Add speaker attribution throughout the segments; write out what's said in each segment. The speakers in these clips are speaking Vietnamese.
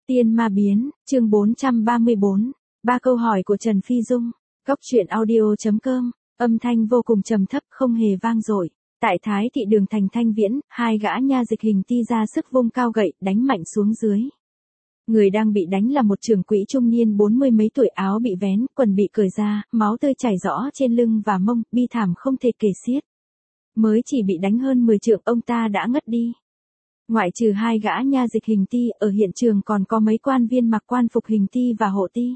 Speaker 1: Tiên ma biến, chương 434. Ba câu hỏi của Trần Phi Dung. Cốc truyện audio.com. Âm thanh vô cùng trầm thấp, không hề vang dội. Tại Thái thị đường thành Thanh Viễn, hai gã nha dịch hình ti ra sức vung cao gậy, đánh mạnh xuống dưới. Người đang bị đánh là một trưởng quỹ trung niên 40 mấy tuổi, áo bị vén, quần bị cởi ra, máu tươi chảy rõ trên lưng và mông, bi thảm không thể kể xiết. Mới chỉ bị đánh hơn 10 trượng, ông ta đã ngất đi. Ngoại trừ hai gã nha dịch hình ti, ở hiện trường còn có mấy quan viên mặc quan phục hình ti và hộ ti.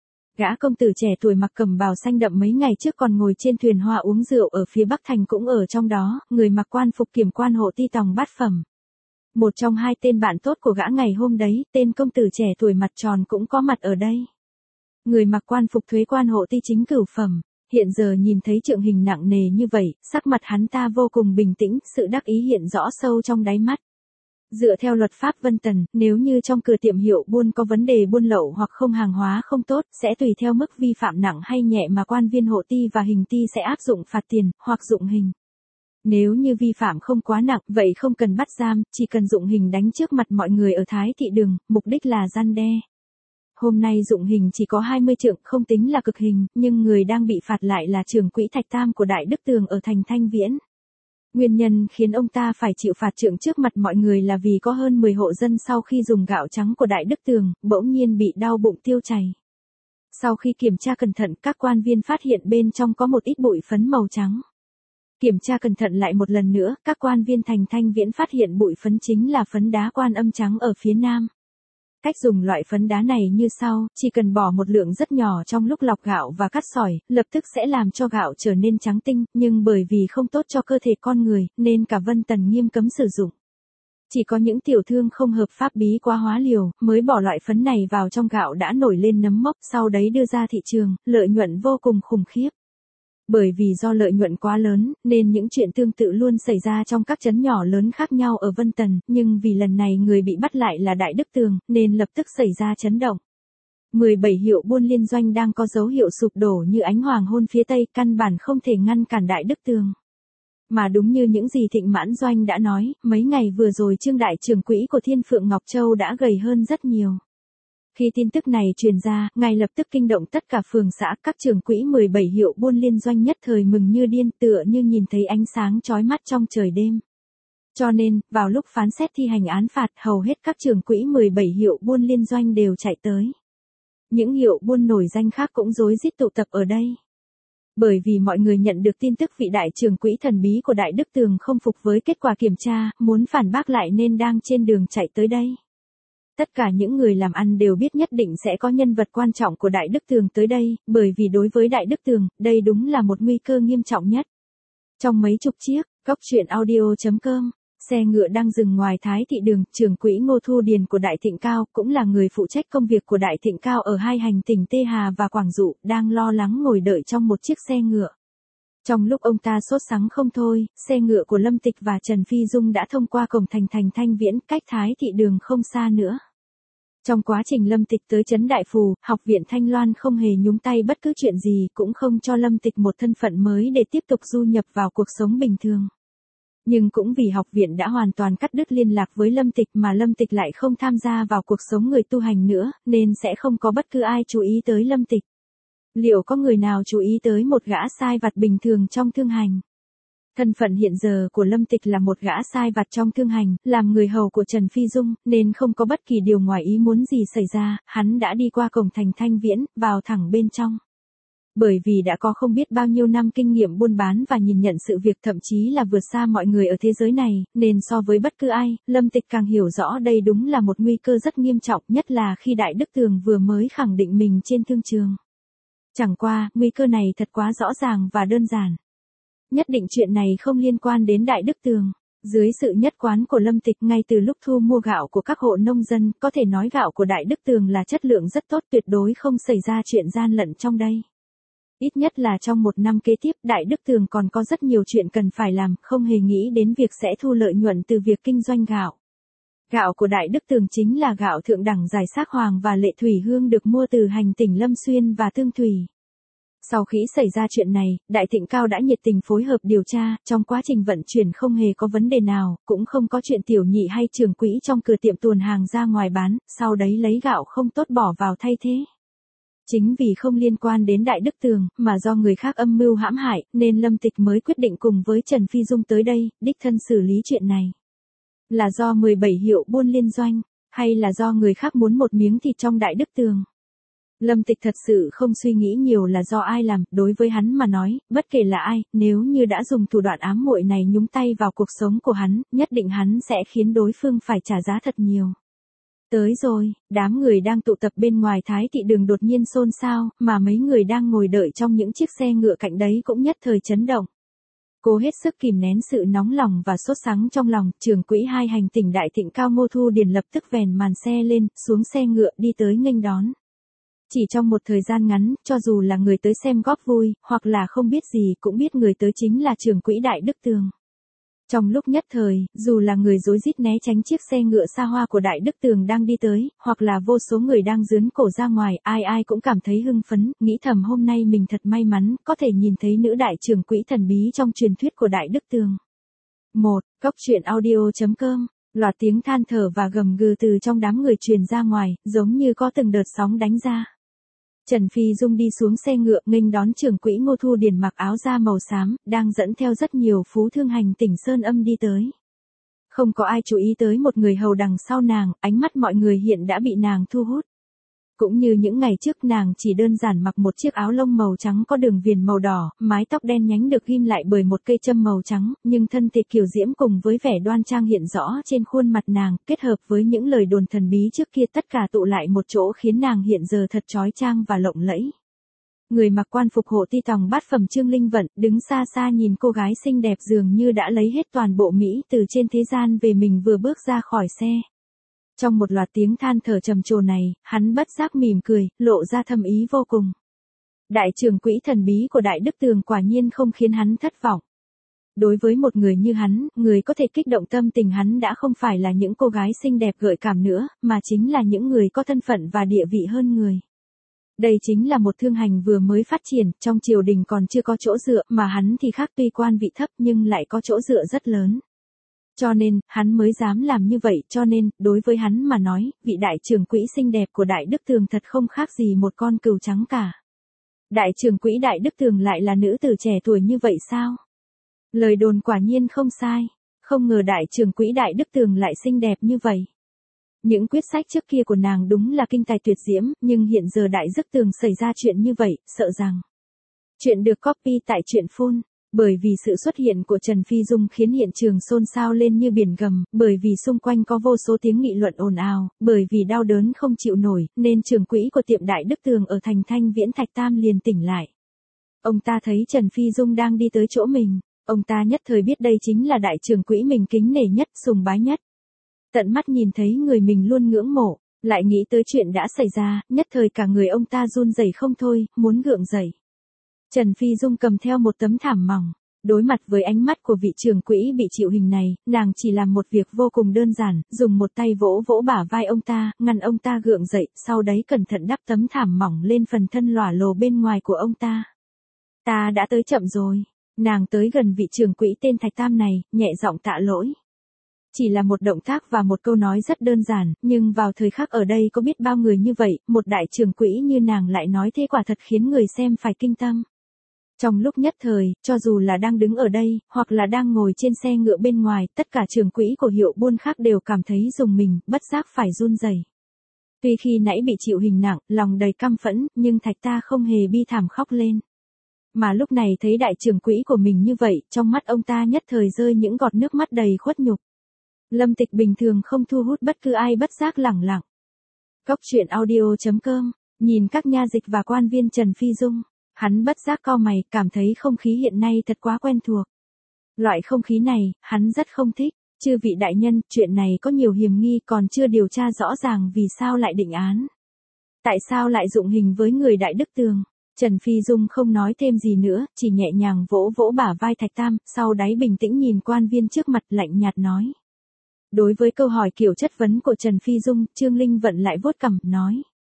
Speaker 1: Gã công tử trẻ tuổi mặc cẩm bào xanh đậm mấy ngày trước còn ngồi trên thuyền hoa uống rượu ở phía Bắc Thành cũng ở trong đó, người mặc quan phục kiểm quan hộ ti tòng bát phẩm. Một trong hai tên bạn tốt của gã ngày hôm đấy, tên công tử trẻ tuổi mặt tròn cũng có mặt ở đây. Người mặc quan phục thuế quan hộ ti chính cửu phẩm, hiện giờ nhìn thấy Trượng Hình nặng nề như vậy, sắc mặt hắn ta vô cùng bình tĩnh, sự đắc ý hiện rõ sâu trong đáy mắt. Dựa theo luật pháp Vân Tần, nếu như trong cửa tiệm hiệu buôn có vấn đề buôn lậu hoặc không hàng hóa không tốt, sẽ tùy theo mức vi phạm nặng hay nhẹ mà quan viên hộ ti và hình ti sẽ áp dụng phạt tiền, hoặc dụng hình. Nếu như vi phạm không quá nặng, vậy không cần bắt giam, chỉ cần dụng hình đánh trước mặt mọi người ở Thái thị đường, mục đích là răn đe. Hôm nay dụng hình chỉ có 20 trượng, không tính là cực hình, nhưng người đang bị phạt lại là trưởng quỹ Thạch Tam của Đại Đức Tường ở thành Thanh Viễn. Nguyên nhân khiến ông ta phải chịu phạt trượng trước mặt mọi người là vì có hơn 10 hộ dân sau khi dùng gạo trắng của Đại Đức Tường, bỗng nhiên bị đau bụng tiêu chảy. Sau khi kiểm tra cẩn thận, các quan viên phát hiện bên trong có một ít bụi phấn màu trắng. Kiểm tra cẩn thận lại một lần nữa, các quan viên thành Thanh Viễn phát hiện bụi phấn chính là phấn đá Quan Âm trắng ở phía nam. Cách dùng loại phấn đá này như sau, chỉ cần bỏ một lượng rất nhỏ trong lúc lọc gạo và cắt sỏi, lập tức sẽ làm cho gạo trở nên trắng tinh, nhưng bởi vì không tốt cho cơ thể con người, nên cả Vân Tần nghiêm cấm sử dụng. Chỉ có những tiểu thương không hợp pháp bí quá hóa liều, mới bỏ loại phấn này vào trong gạo đã nổi lên nấm mốc, sau đấy đưa ra thị trường, lợi nhuận vô cùng khủng khiếp. Bởi vì do lợi nhuận quá lớn, nên những chuyện tương tự luôn xảy ra trong các trấn nhỏ lớn khác nhau ở Vân Tần, nhưng vì lần này người bị bắt lại là Đại Đức Tường, nên lập tức xảy ra chấn động. 17 hiệu buôn liên doanh đang có dấu hiệu sụp đổ như ánh hoàng hôn phía Tây, căn bản không thể ngăn cản Đại Đức Tường. Mà đúng như những gì Thịnh Mãn Doanh đã nói, mấy ngày vừa rồi Trương đại trưởng quỹ của Thiên Phượng Ngọc Châu đã gầy hơn rất nhiều. Khi tin tức này truyền ra, ngay lập tức kinh động tất cả phường xã, các trưởng quỹ 17 hiệu buôn liên doanh nhất thời mừng như điên, tựa như nhìn thấy ánh sáng chói mắt trong trời đêm. Cho nên, vào lúc phán xét thi hành án phạt, hầu hết các trưởng quỹ 17 hiệu buôn liên doanh đều chạy tới. Những hiệu buôn nổi danh khác cũng rối rít tụ tập ở đây. Bởi vì mọi người nhận được tin tức vị đại trưởng quỹ thần bí của Đại Đức Tường không phục với kết quả kiểm tra, muốn phản bác lại nên đang trên đường chạy tới đây. Tất cả những người làm ăn đều biết nhất định sẽ có nhân vật quan trọng của Đại Đức Tường tới đây, bởi vì đối với Đại Đức Tường, đây đúng là một nguy cơ nghiêm trọng nhất. Trong mấy chục chiếc, Cốc truyện audio.com, xe ngựa đang dừng ngoài Thái thị đường, trưởng quỹ Ngô Thu Điền của Đại Thịnh Cao, cũng là người phụ trách công việc của Đại Thịnh Cao ở hai hành tỉnh Tê Hà và Quảng Dụ, đang lo lắng ngồi đợi trong một chiếc xe ngựa. Trong lúc ông ta sốt sắng không thôi, xe ngựa của Lâm Tịch và Trần Phi Dung đã thông qua cổng thành Thanh Viễn, cách Thái thị đường không xa nữa. Trong quá trình Lâm Tịch tới trấn Đại Phù, học viện Thanh Loan không hề nhúng tay bất cứ chuyện gì, cũng không cho Lâm Tịch một thân phận mới để tiếp tục du nhập vào cuộc sống bình thường. Nhưng cũng vì học viện đã hoàn toàn cắt đứt liên lạc với Lâm Tịch mà Lâm Tịch lại không tham gia vào cuộc sống người tu hành nữa, nên sẽ không có bất cứ ai chú ý tới Lâm Tịch. Liệu có người nào chú ý tới một gã sai vặt bình thường trong thương hành? Thân phận hiện giờ của Lâm Tịch là một gã sai vặt trong thương hành, làm người hầu của Trần Phi Dung, nên không có bất kỳ điều ngoài ý muốn gì xảy ra, hắn đã đi qua cổng thành Thanh Viễn, vào thẳng bên trong. Bởi vì đã có không biết bao nhiêu năm kinh nghiệm buôn bán và nhìn nhận sự việc, thậm chí là vượt xa mọi người ở thế giới này, nên so với bất cứ ai, Lâm Tịch càng hiểu rõ đây đúng là một nguy cơ rất nghiêm trọng, nhất là khi Đại Đức Tường vừa mới khẳng định mình trên thương trường. Chẳng qua, nguy cơ này thật quá rõ ràng và đơn giản. Nhất định chuyện này không liên quan đến Đại Đức Tường. Dưới sự nhất quán của Lâm Tịch, ngay từ lúc thu mua gạo của các hộ nông dân, có thể nói gạo của Đại Đức Tường là chất lượng rất tốt, tuyệt đối không xảy ra chuyện gian lận trong đây. Ít nhất là trong một năm kế tiếp, Đại Đức Tường còn có rất nhiều chuyện cần phải làm, không hề nghĩ đến việc sẽ thu lợi nhuận từ việc kinh doanh gạo. Gạo của Đại Đức Tường chính là gạo thượng đẳng Giải Xác Hoàng và Lệ Thủy Hương được mua từ hành tỉnh Lâm Xuyên và Tương Thủy. Sau khi xảy ra chuyện này, Đại Thịnh Cao đã nhiệt tình phối hợp điều tra, trong quá trình vận chuyển không hề có vấn đề nào, cũng không có chuyện tiểu nhị hay trưởng quỹ trong cửa tiệm tuồn hàng ra ngoài bán, sau đấy lấy gạo không tốt bỏ vào thay thế. Chính vì không liên quan đến Đại Đức Tường, mà do người khác âm mưu hãm hại, nên Lâm Tịch mới quyết định cùng với Trần Phi Dung tới đây, đích thân xử lý chuyện này. Là do 17 hiệu buôn liên doanh, hay là do người khác muốn một miếng thịt trong Đại Đức Tường? Lâm Tịch thật sự không suy nghĩ nhiều là do ai làm, đối với hắn mà nói, bất kể là ai, nếu như đã dùng thủ đoạn ám muội này nhúng tay vào cuộc sống của hắn, nhất định hắn sẽ khiến đối phương phải trả giá thật nhiều. Tới rồi, đám người đang tụ tập bên ngoài Thái Thị Đường đột nhiên xôn xao, mà mấy người đang ngồi đợi trong những chiếc xe ngựa cạnh đấy cũng nhất thời chấn động. Cố hết sức kìm nén sự nóng lòng và sốt sắng trong lòng, trưởng quỹ hai hành tỉnh Đại Thịnh Cao Ngô Thu Điền lập tức vèn màn xe lên, xuống xe ngựa đi tới nghênh đón. Chỉ trong một thời gian ngắn, cho dù là người tới xem góp vui, hoặc là không biết gì cũng biết người tới chính là trưởng quỹ Đại Đức Tường. Trong lúc nhất thời, dù là người rối rít né tránh chiếc xe ngựa xa hoa của Đại Đức Tường đang đi tới, hoặc là vô số người đang dướn cổ ra ngoài, ai ai cũng cảm thấy hưng phấn, nghĩ thầm hôm nay mình thật may mắn, có thể nhìn thấy nữ đại trưởng quỹ thần bí trong truyền thuyết của Đại Đức Tường. 1. Cốc truyện audio.com. Loạt tiếng than thở và gầm gừ từ trong đám người truyền ra ngoài, giống như có từng đợt sóng đánh ra. Trần Phi Dung đi xuống xe ngựa nghênh đón trưởng quỹ Ngô Thu Điền mặc áo da màu xám, đang dẫn theo rất nhiều phú thương hành tỉnh Sơn Âm đi tới. Không có ai chú ý tới một người hầu đằng sau nàng, ánh mắt mọi người hiện đã bị nàng thu hút. Cũng như những ngày trước nàng chỉ đơn giản mặc một chiếc áo lông màu trắng có đường viền màu đỏ, mái tóc đen nhánh được ghim lại bởi một cây châm màu trắng, nhưng thân thể kiều diễm cùng với vẻ đoan trang hiện rõ trên khuôn mặt nàng, kết hợp với những lời đồn thần bí trước kia tất cả tụ lại một chỗ khiến nàng hiện giờ thật chói chang và lộng lẫy. Người mặc quan phục hộ ti tòng bát phẩm Trương Linh Vận, đứng xa xa nhìn cô gái xinh đẹp dường như đã lấy hết toàn bộ Mỹ từ trên thế gian về mình vừa bước ra khỏi xe. Trong một loạt tiếng than thở trầm trồ này, hắn bất giác mỉm cười, lộ ra thâm ý vô cùng. Đại trưởng quỹ thần bí của Đại Đức Tường quả nhiên không khiến hắn thất vọng. Đối với một người như hắn, người có thể kích động tâm tình hắn đã không phải là những cô gái xinh đẹp gợi cảm nữa, mà chính là những người có thân phận và địa vị hơn người. Đây chính là một thương hành vừa mới phát triển, trong triều đình còn chưa có chỗ dựa, mà hắn thì khác, tuy quan vị thấp nhưng lại có chỗ dựa rất lớn. Cho nên, hắn mới dám làm như vậy, cho nên, đối với hắn mà nói, vị đại trưởng quỹ xinh đẹp của Đại Đức Tường thật không khác gì một con cừu trắng cả. Đại trưởng quỹ Đại Đức Tường lại là nữ tử trẻ tuổi như vậy sao? Lời đồn quả nhiên không sai, không ngờ đại trưởng quỹ Đại Đức Tường lại xinh đẹp như vậy. Những quyết sách trước kia của nàng đúng là kinh tài tuyệt diễm, nhưng hiện giờ Đại Đức Tường xảy ra chuyện như vậy, sợ rằng. Chuyện được copy tại truyện phun. Bởi vì sự xuất hiện của Trần Phi Dung khiến hiện trường xôn xao lên như biển gầm, bởi vì xung quanh có vô số tiếng nghị luận ồn ào, bởi vì đau đớn không chịu nổi, nên trưởng quỹ của tiệm Đại Đức Tường ở thành Thanh Viễn Thạch Tam liền tỉnh lại. Ông ta thấy Trần Phi Dung đang đi tới chỗ mình, ông ta nhất thời biết đây chính là đại trưởng quỹ mình kính nể nhất, sùng bái nhất. Tận mắt nhìn thấy người mình luôn ngưỡng mộ, lại nghĩ tới chuyện đã xảy ra, nhất thời cả người ông ta run rẩy không thôi, muốn gượng dậy. Trần Phi Dung cầm theo một tấm thảm mỏng. Đối mặt với ánh mắt của vị trưởng quỹ bị chịu hình này, nàng chỉ làm một việc vô cùng đơn giản, dùng một tay vỗ vỗ bả vai ông ta, ngăn ông ta gượng dậy, sau đấy cẩn thận đắp tấm thảm mỏng lên phần thân lỏa lồ bên ngoài của ông ta. Ta đã tới chậm rồi. Nàng tới gần vị trưởng quỹ tên Thạch Tam này, nhẹ giọng tạ lỗi. Chỉ là một động tác và một câu nói rất đơn giản, nhưng vào thời khắc ở đây có biết bao người như vậy, một đại trưởng quỹ như nàng lại nói thế quả thật khiến người xem phải kinh tâm. Trong lúc nhất thời, cho dù là đang đứng ở đây, hoặc là đang ngồi trên xe ngựa bên ngoài, tất cả trưởng quỹ của hiệu buôn khác đều cảm thấy rùng mình, bất giác phải run rẩy. Tuy khi nãy bị chịu hình nặng, lòng đầy căm phẫn, nhưng Thạch ta không hề bi thảm khóc lên. Mà lúc này thấy đại trưởng quỹ của mình như vậy, trong mắt ông ta nhất thời rơi những giọt nước mắt đầy khuất nhục. Lâm Tịch bình thường không thu hút bất cứ ai, bất giác lẳng lặng. Cốc truyện audio.com, nhìn các nha dịch và quan viên Trần Phi Dung. Hắn bất giác cau mày, cảm thấy không khí hiện nay thật quá quen thuộc. Loại không khí này, hắn rất không thích. Chư vị đại nhân, chuyện này có nhiều hiểm nghi, còn chưa điều tra rõ ràng vì sao lại định án. Tại sao lại dụng hình với người Đại Đức Tường? Trần Phi Dung không nói thêm gì nữa, chỉ nhẹ nhàng vỗ vỗ bả vai Thạch Tam, sau đấy bình tĩnh nhìn quan viên trước mặt, lạnh nhạt nói. Đối với câu hỏi kiểu chất vấn của Trần Phi Dung, Trương Linh Vận lại vuốt cằm, nói.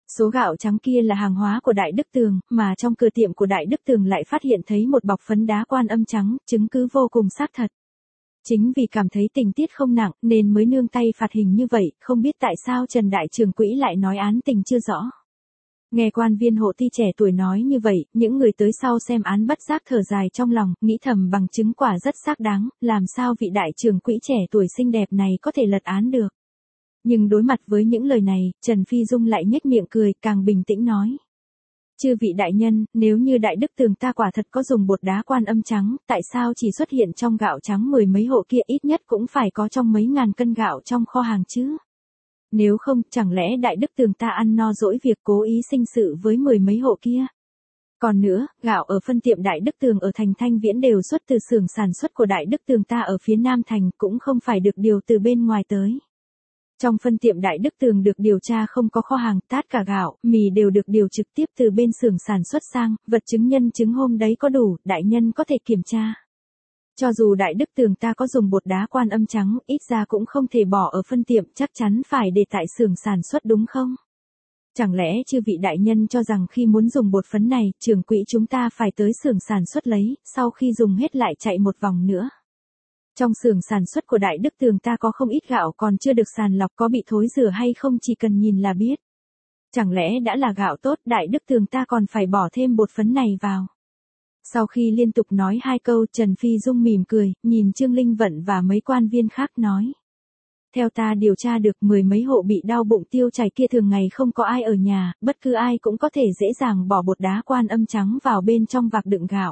Speaker 1: Số gạo trắng kia là hàng hóa của Đại Đức Tường, mà trong cửa tiệm của Đại Đức Tường lại phát hiện thấy một bọc phấn đá Quan Âm trắng, chứng cứ vô cùng xác thật. Chính vì cảm thấy tình tiết không nặng nên mới nương tay phạt hình như vậy, không biết tại sao Trần Đại Trưởng Quỹ lại nói án tình chưa rõ. Nghe quan viên hộ ti trẻ tuổi nói như vậy, những người tới sau xem án bất giác thở dài trong lòng, nghĩ thầm bằng chứng quả rất xác đáng, làm sao vị đại trưởng quỹ trẻ tuổi xinh đẹp này có thể lật án được. Nhưng đối mặt với những lời này, Trần Phi Dung lại nhếch miệng cười, càng bình tĩnh nói. Chư vị đại nhân, nếu như Đại Đức Tường ta quả thật có dùng bột đá Quan Âm trắng, tại sao chỉ xuất hiện trong gạo trắng 10 mấy hộ kia, ít nhất cũng phải có trong mấy ngàn cân gạo trong kho hàng chứ? Nếu không, chẳng lẽ Đại Đức Tường ta ăn no dỗi việc cố ý sinh sự với 10 mấy hộ kia? Còn nữa, gạo ở phân tiệm Đại Đức Tường ở thành Thanh Viễn đều xuất từ xưởng sản xuất của Đại Đức Tường ta ở phía Nam Thành, cũng không phải được điều từ bên ngoài tới. Trong phân tiệm Đại Đức Tường được điều tra không có kho hàng, tất cả gạo, mì đều được điều trực tiếp từ bên xưởng sản xuất sang, vật chứng nhân chứng hôm đấy có đủ, đại nhân có thể kiểm tra. Cho dù Đại Đức Tường ta có dùng bột đá Quan Âm trắng, ít ra cũng không thể bỏ ở phân tiệm, chắc chắn phải để tại xưởng sản xuất đúng không? Chẳng lẽ chư vị đại nhân cho rằng khi muốn dùng bột phấn này, trưởng quỹ chúng ta phải tới xưởng sản xuất lấy, sau khi dùng hết lại chạy một vòng nữa? Trong xưởng sản xuất của Đại Đức Tường ta có không ít gạo còn chưa được sàng lọc, có bị thối rửa hay không chỉ cần nhìn là biết. Chẳng lẽ đã là gạo tốt, Đại Đức Tường ta còn phải bỏ thêm bột phấn này vào? Sau khi liên tục nói 2 câu, Trần Phi Dung mỉm cười, nhìn Trương Linh Vận và mấy quan viên khác nói. Theo ta điều tra được 10 mấy hộ bị đau bụng tiêu chảy kia thường ngày không có ai ở nhà, bất cứ ai cũng có thể dễ dàng bỏ bột đá Quan Âm trắng vào bên trong vạc đựng gạo.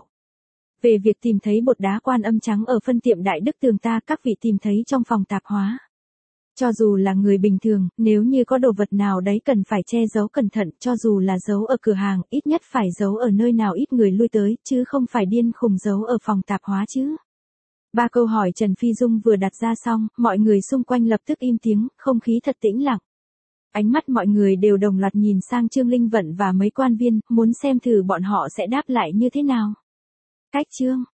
Speaker 1: Về việc tìm thấy bột đá Quan Âm trắng ở phân tiệm Đại Đức Tường ta, các vị tìm thấy trong phòng tạp hóa. Cho dù là người bình thường, nếu như có đồ vật nào đấy cần phải che giấu cẩn thận, cho dù là giấu ở cửa hàng, ít nhất phải giấu ở nơi nào ít người lui tới, chứ không phải điên khùng giấu ở phòng tạp hóa chứ. 3 câu hỏi Trần Phi Dung vừa đặt ra xong, mọi người xung quanh lập tức im tiếng, không khí thật tĩnh lặng. Ánh mắt mọi người đều đồng loạt nhìn sang Trương Linh Vận và mấy quan viên, muốn xem thử bọn họ sẽ đáp lại như thế nào. Cách chương